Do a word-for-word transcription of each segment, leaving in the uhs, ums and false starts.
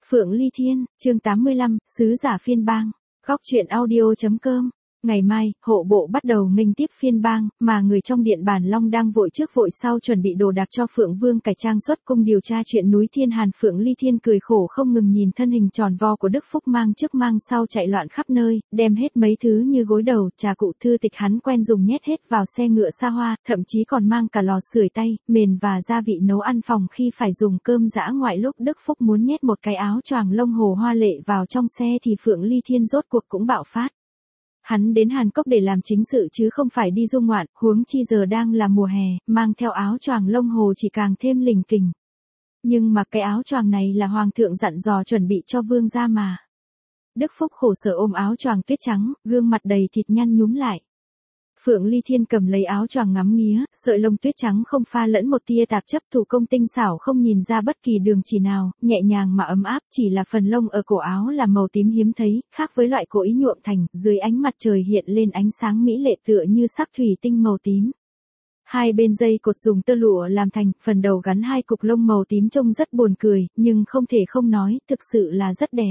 Phượng Ly Thiên, chương tám mươi lăm, sứ giả phiên bang. Góc truyện audio chấm com. Ngày mai, hộ bộ bắt đầu nghênh tiếp phiên bang, mà người trong điện Bản Long đang vội trước vội sau chuẩn bị đồ đạc cho Phượng Vương cải trang xuất cung điều tra chuyện núi Thiên Hàn. Phượng Ly Thiên cười khổ không ngừng nhìn thân hình tròn vo của Đức Phúc mang trước mang sau chạy loạn khắp nơi, đem hết mấy thứ như gối đầu, trà cụ thư tịch hắn quen dùng nhét hết vào xe ngựa xa hoa, thậm chí còn mang cả lò sưởi tay, mền và gia vị nấu ăn phòng khi phải dùng cơm dã ngoại. Lúc Đức Phúc muốn nhét một cái áo choàng lông hồ hoa lệ vào trong xe thì Phượng Ly Thiên rốt cuộc cũng bạo phát. Hắn đến Hàn Cốc để làm chính sự chứ không phải đi du ngoạn, huống chi giờ đang là mùa hè, mang theo áo choàng lông hồ chỉ càng thêm lình kình. Nhưng mà cái áo choàng này là hoàng thượng dặn dò chuẩn bị cho vương gia mà. Đức Phúc khổ sở ôm áo choàng tuyết trắng, gương mặt đầy thịt nhăn nhúm lại. Phượng Ly Thiên cầm lấy áo choàng ngắm nghía, sợi lông tuyết trắng không pha lẫn một tia tạp chất, thủ công tinh xảo không nhìn ra bất kỳ đường chỉ nào, nhẹ nhàng mà ấm áp. Chỉ là phần lông ở cổ áo là màu tím hiếm thấy, khác với loại cố ý nhuộm thành, dưới ánh mặt trời hiện lên ánh sáng mỹ lệ tựa như sắc thủy tinh màu tím. Hai bên dây cột dùng tơ lụa làm thành, phần đầu gắn hai cục lông màu tím trông rất buồn cười, nhưng không thể không nói, thực sự là rất đẹp.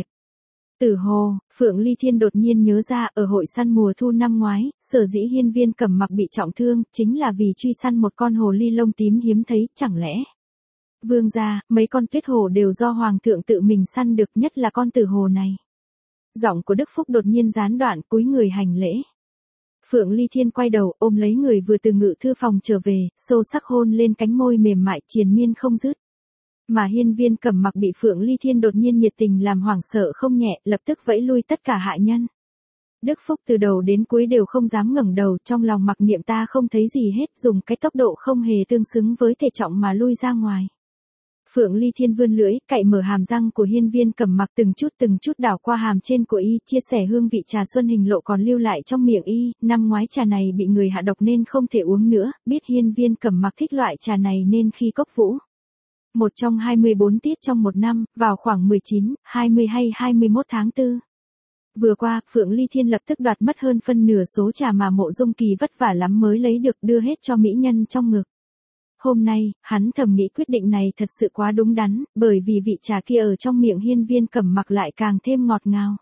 Tử Hồ, Phượng Ly Thiên đột nhiên nhớ ra, ở hội săn mùa thu năm ngoái, sở dĩ Hiên Viên Cẩm Mặc bị trọng thương, chính là vì truy săn một con hồ ly lông tím hiếm thấy. Chẳng lẽ vương gia, mấy con tuyết hồ đều do hoàng thượng tự mình săn được, nhất là con tử hồ này? Giọng của Đức Phúc đột nhiên gián đoạn, cúi người hành lễ. Phượng Ly Thiên quay đầu, ôm lấy người vừa từ ngự thư phòng trở về, sâu sắc hôn lên cánh môi mềm mại triền miên không dứt. Mà Hiên Viên Cẩm Mặc bị Phượng Ly Thiên đột nhiên nhiệt tình làm hoảng sợ không nhẹ, lập tức vẫy lui tất cả hạ nhân. Đức Phúc từ đầu đến cuối đều không dám ngẩng đầu, trong lòng mặc niệm ta không thấy gì hết, dùng cái tốc độ không hề tương xứng với thể trọng mà lui ra ngoài. Phượng Ly Thiên vươn lưỡi, cạy mở hàm răng của Hiên Viên Cẩm Mặc, từng chút từng chút đảo qua hàm trên của y, chia sẻ hương vị trà xuân hình lộ còn lưu lại trong miệng y. Năm ngoái trà này bị người hạ độc nên không thể uống nữa, biết Hiên Viên Cẩm Mặc thích loại trà này nên khi cốc vũ một trong hai mươi bốn tiết trong một năm, vào khoảng mười chín, hai mươi hay hai mươi mốt tháng tư. Vừa qua, Phượng Ly Thiên lập tức đoạt mất hơn phân nửa số trà mà Mộ Dung Kỳ vất vả lắm mới lấy được, đưa hết cho mỹ nhân trong ngực. Hôm nay, hắn thầm nghĩ quyết định này thật sự quá đúng đắn, bởi vì vị trà kia ở trong miệng Hiên Viên Cẩm Mặc lại càng thêm ngọt ngào.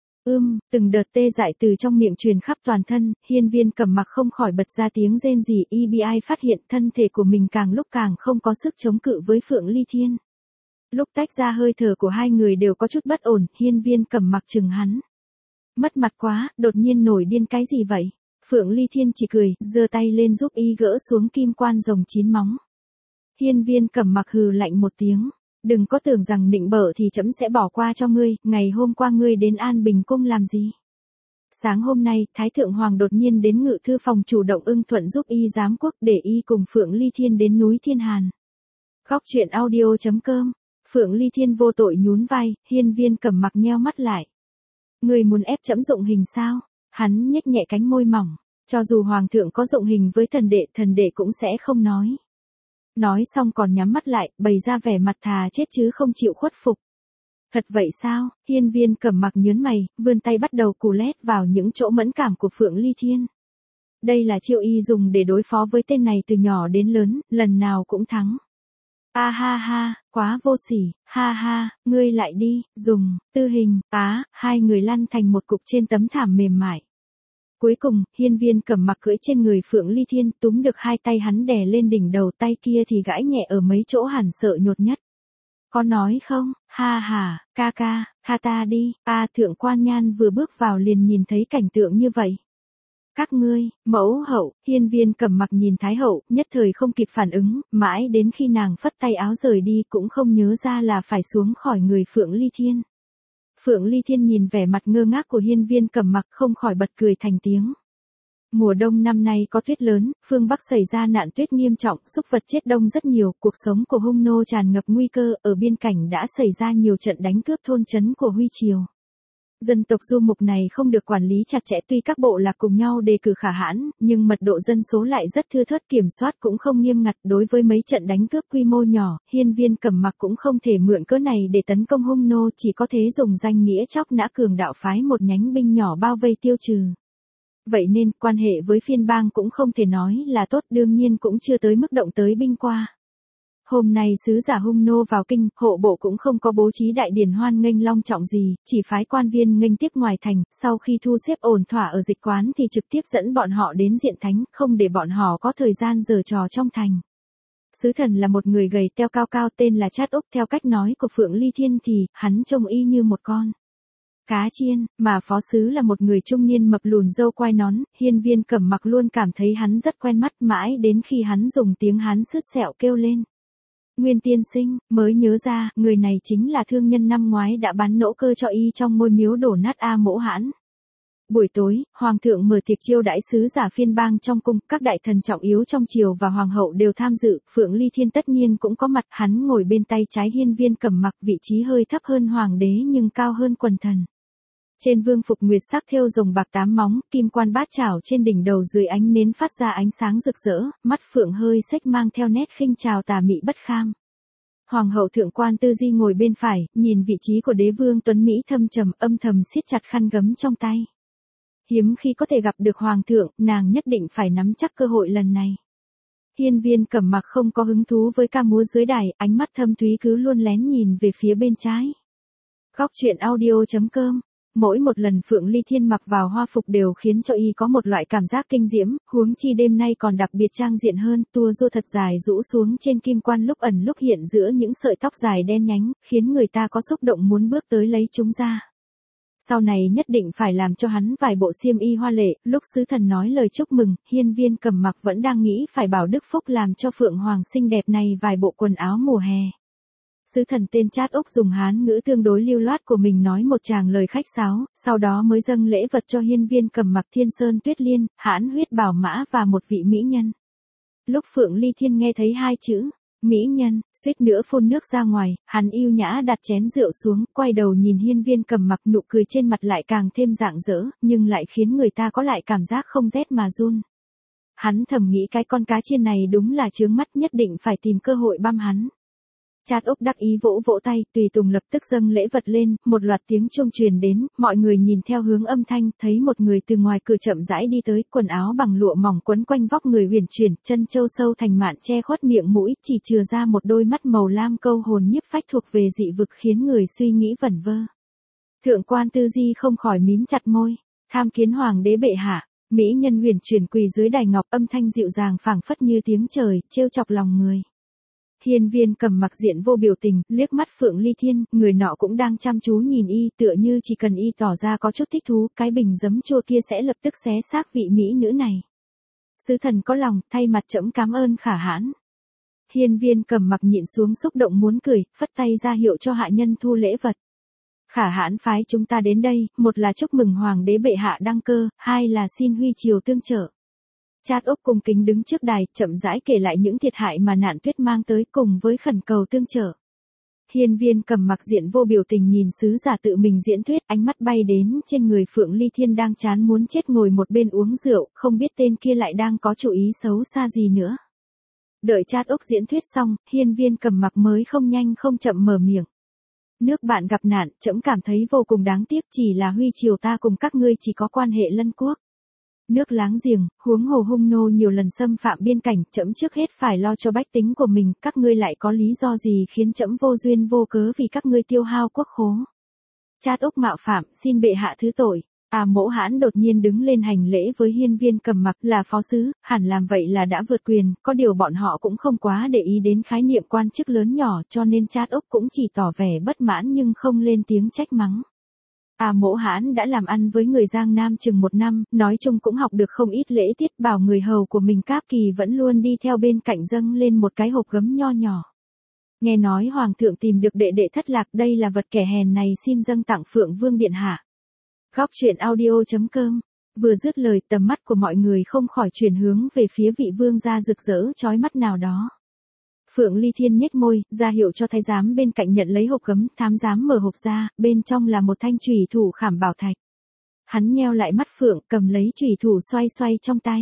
Ưm, từng đợt tê dại từ trong miệng truyền khắp toàn thân, Hiên Viên Cẩm Mặc không khỏi bật ra tiếng rên rỉ. e bê i phát hiện thân thể của mình càng lúc càng không có sức chống cự với Phượng Ly Thiên. Lúc tách ra hơi thở của hai người đều có chút bất ổn, Hiên Viên Cẩm Mặc chừng hắn. Mất mặt quá, đột nhiên nổi điên cái gì vậy? Phượng Ly Thiên chỉ cười, giơ tay lên giúp y gỡ xuống kim quan rồng chín móng. Hiên Viên Cẩm Mặc hừ lạnh một tiếng. Đừng có tưởng rằng nịnh bợ thì trẫm sẽ bỏ qua cho ngươi, ngày hôm qua ngươi đến An Bình Cung làm gì? Sáng hôm nay, Thái Thượng Hoàng đột nhiên đến ngự thư phòng chủ động ưng thuận giúp y giám quốc để y cùng Phượng Ly Thiên đến núi Thiên Hàn. Góc truyện audio chấm com. Phượng Ly Thiên vô tội nhún vai, Hiên Viên Cẩm Mặc nheo mắt lại. Ngươi muốn ép trẫm dụng hình sao? Hắn nhếch nhẹ cánh môi mỏng. Cho dù Hoàng thượng có dụng hình với thần đệ, thần đệ cũng sẽ không nói. Nói xong còn nhắm mắt lại, bày ra vẻ mặt thà chết chứ không chịu khuất phục. Thật vậy sao? Hiên Viên Cẩm Mặc nhớn mày, vươn tay bắt đầu cù lét vào những chỗ mẫn cảm của Phượng Ly Thiên. Đây là chiêu y dùng để đối phó với tên này từ nhỏ đến lớn, lần nào cũng thắng. A ha ha, quá vô sỉ, ha ha, ngươi lại đi, dùng, tư hình, á, hai người lăn thành một cục trên tấm thảm mềm mại. Cuối cùng, Hiên Viên Cẩm Mặc cưỡi trên người Phượng Ly Thiên, túm được hai tay hắn đè lên đỉnh đầu, tay kia thì gãi nhẹ ở mấy chỗ hẳn sợ nhột nhất. Có nói không? Ha ha, ca ca, tha ta đi. A Thượng Quan Nhan vừa bước vào liền nhìn thấy cảnh tượng như vậy. Các ngươi, mẫu hậu, Hiên Viên Cẩm Mặc nhìn Thái hậu, nhất thời không kịp phản ứng, mãi đến khi nàng phất tay áo rời đi cũng không nhớ ra là phải xuống khỏi người Phượng Ly Thiên. Phượng Ly Thiên nhìn vẻ mặt ngơ ngác của Hiên Viên Cẩm Mặc không khỏi bật cười thành tiếng. Mùa đông năm nay có tuyết lớn, phương Bắc xảy ra nạn tuyết nghiêm trọng, súc vật chết đông rất nhiều, cuộc sống của hung nô tràn ngập nguy cơ, ở biên cảnh đã xảy ra nhiều trận đánh cướp thôn trấn của Huy Triều. Dân tộc du mục này không được quản lý chặt chẽ, tuy các bộ lạc cùng nhau đề cử khả hãn, nhưng mật độ dân số lại rất thưa thớt, kiểm soát cũng không nghiêm ngặt. Đối với mấy trận đánh cướp quy mô nhỏ, Hiên Viên Cẩm Mặc cũng không thể mượn cớ này để tấn công hung nô, chỉ có thế dùng danh nghĩa chóc nã cường đạo phái một nhánh binh nhỏ bao vây tiêu trừ. Vậy nên, quan hệ với phiên bang cũng không thể nói là tốt, đương nhiên cũng chưa tới mức động tới binh qua. Hôm nay sứ giả hung nô vào kinh, hộ bộ cũng không có bố trí đại điển hoan nghênh long trọng gì, chỉ phái quan viên nghênh tiếp ngoài thành, sau khi thu xếp ổn thỏa ở dịch quán thì trực tiếp dẫn bọn họ đến diện thánh, không để bọn họ có thời gian giở trò trong thành. Sứ thần là một người gầy teo cao cao tên là Trát Úc, theo cách nói của Phượng Ly Thiên thì, hắn trông y như một con cá chiên, mà phó sứ là một người trung niên mập lùn râu quai nón, Hiên Viên Cẩm Mặc luôn cảm thấy hắn rất quen mắt mãi đến khi hắn dùng tiếng Hán sứt sẹo kêu lên. Nguyên tiên sinh, mới nhớ ra, người này chính là thương nhân năm ngoái đã bán nỗ cơ cho y trong ngôi miếu đổ nát A Mỗ Hãn. Buổi tối, Hoàng thượng mở tiệc chiêu đãi sứ giả phiên bang trong cung, các đại thần trọng yếu trong triều và Hoàng hậu đều tham dự, Phượng Ly Thiên tất nhiên cũng có mặt, hắn ngồi bên tay trái Hiên Viên Cẩm Mặc, vị trí hơi thấp hơn Hoàng đế nhưng cao hơn quần thần. Trên vương phục nguyệt sắc thêu rồng bạc tám móng, kim quan bát chảo trên đỉnh đầu dưới ánh nến phát ra ánh sáng rực rỡ, mắt phượng hơi xếch mang theo nét khinh trào tà mị bất kham. Hoàng hậu thượng quan Tư Di ngồi bên phải, nhìn vị trí của đế vương tuấn mỹ thâm trầm, âm thầm siết chặt khăn gấm trong tay. Hiếm khi có thể gặp được hoàng thượng, nàng nhất định phải nắm chắc cơ hội lần này. Hiên Viên Cẩm Mặc không có hứng thú với ca múa dưới đài, ánh mắt thâm thúy cứ luôn lén nhìn về phía bên trái. Góc truyện audio chấm com. Mỗi một lần Phượng Ly Thiên mặc vào hoa phục đều khiến cho y có một loại cảm giác kinh diễm, huống chi đêm nay còn đặc biệt trang diện hơn, tua rua thật dài rũ xuống trên kim quan lúc ẩn lúc hiện giữa những sợi tóc dài đen nhánh, khiến người ta có xúc động muốn bước tới lấy chúng ra. Sau này nhất định phải làm cho hắn vài bộ xiêm y hoa lệ, lúc sứ thần nói lời chúc mừng, Hiên Viên Cẩm Mặc vẫn đang nghĩ phải bảo Đức Phúc làm cho Phượng Hoàng xinh đẹp này vài bộ quần áo mùa hè. Sứ thần tên Trát Úc dùng Hán ngữ tương đối lưu loát của mình nói một tràng lời khách sáo, sau đó mới dâng lễ vật cho Hiên Viên Cẩm Mặc Thiên Sơn Tuyết Liên, Hãn Huyết Bảo Mã và một vị mỹ nhân. Lúc Phượng Ly Thiên nghe thấy hai chữ mỹ nhân, suýt nữa phun nước ra ngoài, hắn yêu nhã đặt chén rượu xuống, quay đầu nhìn Hiên Viên Cẩm Mặc, nụ cười trên mặt lại càng thêm rạng rỡ, nhưng lại khiến người ta có lại cảm giác không rét mà run. Hắn thầm nghĩ cái con cá chiên này đúng là chướng mắt, nhất định phải tìm cơ hội băm hắn. Trát Úc đắc ý vỗ vỗ tay, tùy tùng lập tức dâng lễ vật lên, một loạt tiếng chuông truyền đến, mọi người nhìn theo hướng âm thanh, thấy một người từ ngoài cửa chậm rãi đi tới, quần áo bằng lụa mỏng quấn quanh vóc người huyền chuyển, chân châu sâu thành mạn che khuất miệng mũi, chỉ chừa ra một đôi mắt màu lam câu hồn nhiếp phách thuộc về dị vực khiến người suy nghĩ vẩn vơ. Thượng quan Tư Di không khỏi mím chặt môi, tham kiến hoàng đế bệ hạ. Mỹ nhân huyền chuyển quỳ dưới đài ngọc, âm thanh dịu dàng phảng phất như tiếng trời, trêu chọc lòng người. Hiên Viên Cẩm Mặc diện vô biểu tình, liếc mắt Phượng Ly Thiên, người nọ cũng đang chăm chú nhìn y, tựa như chỉ cần y tỏ ra có chút thích thú, cái bình giấm chua kia sẽ lập tức xé xác vị mỹ nữ này. Sứ thần có lòng, thay mặt trẫm cảm ơn Khả Hãn. Hiên Viên Cẩm Mặc nhịn xuống xúc động muốn cười, phất tay ra hiệu cho hạ nhân thu lễ vật. Khả Hãn phái chúng ta đến đây, một là chúc mừng hoàng đế bệ hạ đăng cơ, hai là xin huy triều tương trợ. Trát Úc cung kính đứng trước đài, chậm rãi kể lại những thiệt hại mà nạn tuyết mang tới cùng với khẩn cầu tương trợ. Hiên Viên Cẩm Mặc diện vô biểu tình nhìn sứ giả tự mình diễn thuyết, ánh mắt bay đến trên người Phượng Ly Thiên đang chán muốn chết ngồi một bên uống rượu, không biết tên kia lại đang có chủ ý xấu xa gì nữa. Đợi Trát Úc diễn thuyết xong, Hiên Viên Cẩm Mặc mới không nhanh không chậm mở miệng. Nước bạn gặp nạn, trẫm cảm thấy vô cùng đáng tiếc, chỉ là huy triều ta cùng các ngươi chỉ có quan hệ lân quốc. Nước láng giềng, huống hồ hung nô nhiều lần xâm phạm biên cảnh, trẫm trước hết phải lo cho bách tính của mình, các ngươi lại có lý do gì khiến trẫm vô duyên vô cớ vì các ngươi tiêu hao quốc khố. Trát Úc mạo phạm, xin bệ hạ thứ tội. A Mỗ Hãn đột nhiên đứng lên hành lễ với Hiên Viên Cẩm Mặc, là phó sứ, hẳn làm vậy là đã vượt quyền, có điều bọn họ cũng không quá để ý đến khái niệm quan chức lớn nhỏ, cho nên Trát Úc cũng chỉ tỏ vẻ bất mãn nhưng không lên tiếng trách mắng. A Mỗ Hãn đã làm ăn với người Giang Nam chừng một năm, nói chung cũng học được không ít lễ tiết, bảo người hầu của mình Cáp Kỳ vẫn luôn đi theo bên cạnh dâng lên một cái hộp gấm nho nhỏ. Nghe nói hoàng thượng tìm được đệ đệ thất lạc, đây là vật kẻ hèn này xin dâng tặng Phượng Vương điện hạ. Góc truyện audio chấm com. Vừa dứt lời, tầm mắt của mọi người không khỏi chuyển hướng về phía vị vương gia rực rỡ chói mắt nào đó. Phượng Ly Thiên nhếch môi, ra hiệu cho thái giám bên cạnh nhận lấy hộp gấm, thám giám mở hộp ra, bên trong là một thanh chùy thủ khảm bảo thạch. Hắn nheo lại mắt Phượng, cầm lấy chùy thủ xoay xoay trong tay.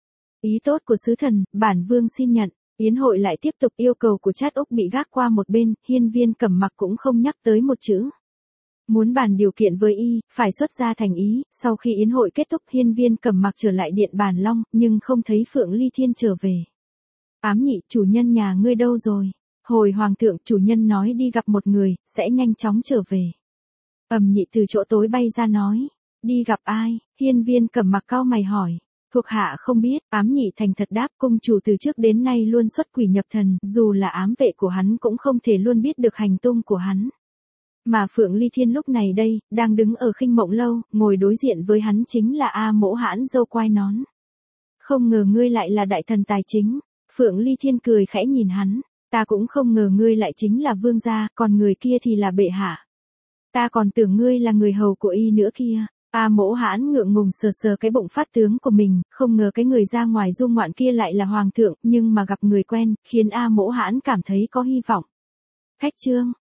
Ý tốt của sứ thần, bản vương xin nhận. Yến hội lại tiếp tục, yêu cầu của Trát Úc bị gác qua một bên, Hiên Viên Cẩm Mặc cũng không nhắc tới một chữ. Muốn bàn điều kiện với y, phải xuất ra thành ý, sau khi yến hội kết thúc Hiên Viên Cẩm Mặc trở lại điện Bàn Long, nhưng không thấy Phượng Ly Thiên trở về. Ám nhị, chủ nhân nhà ngươi đâu rồi? Hồi hoàng thượng, chủ nhân nói đi gặp một người, sẽ nhanh chóng trở về. Ầm nhị từ chỗ tối bay ra nói. Đi gặp ai? Hiên Viên Cẩm Mặc cau mày hỏi. Thuộc hạ không biết. Ám nhị thành thật đáp, cung chủ từ trước đến nay luôn xuất quỷ nhập thần, dù là ám vệ của hắn cũng không thể luôn biết được hành tung của hắn. Mà Phượng Ly Thiên lúc này đây, đang đứng ở Khinh Mộng lâu, ngồi đối diện với hắn chính là A Mỗ Hãn dâu quai nón. Không ngờ ngươi lại là đại thần tài chính. Phượng Ly Thiên cười khẽ nhìn hắn. Ta cũng không ngờ ngươi lại chính là vương gia, còn người kia thì là bệ hạ. Ta còn tưởng ngươi là người hầu của y nữa kia. A Mỗ Hãn ngượng ngùng sờ sờ cái bụng phát tướng của mình, không ngờ cái người ra ngoài du ngoạn kia lại là hoàng thượng, nhưng mà gặp người quen, khiến A Mỗ Hãn cảm thấy có hy vọng. Khách trương,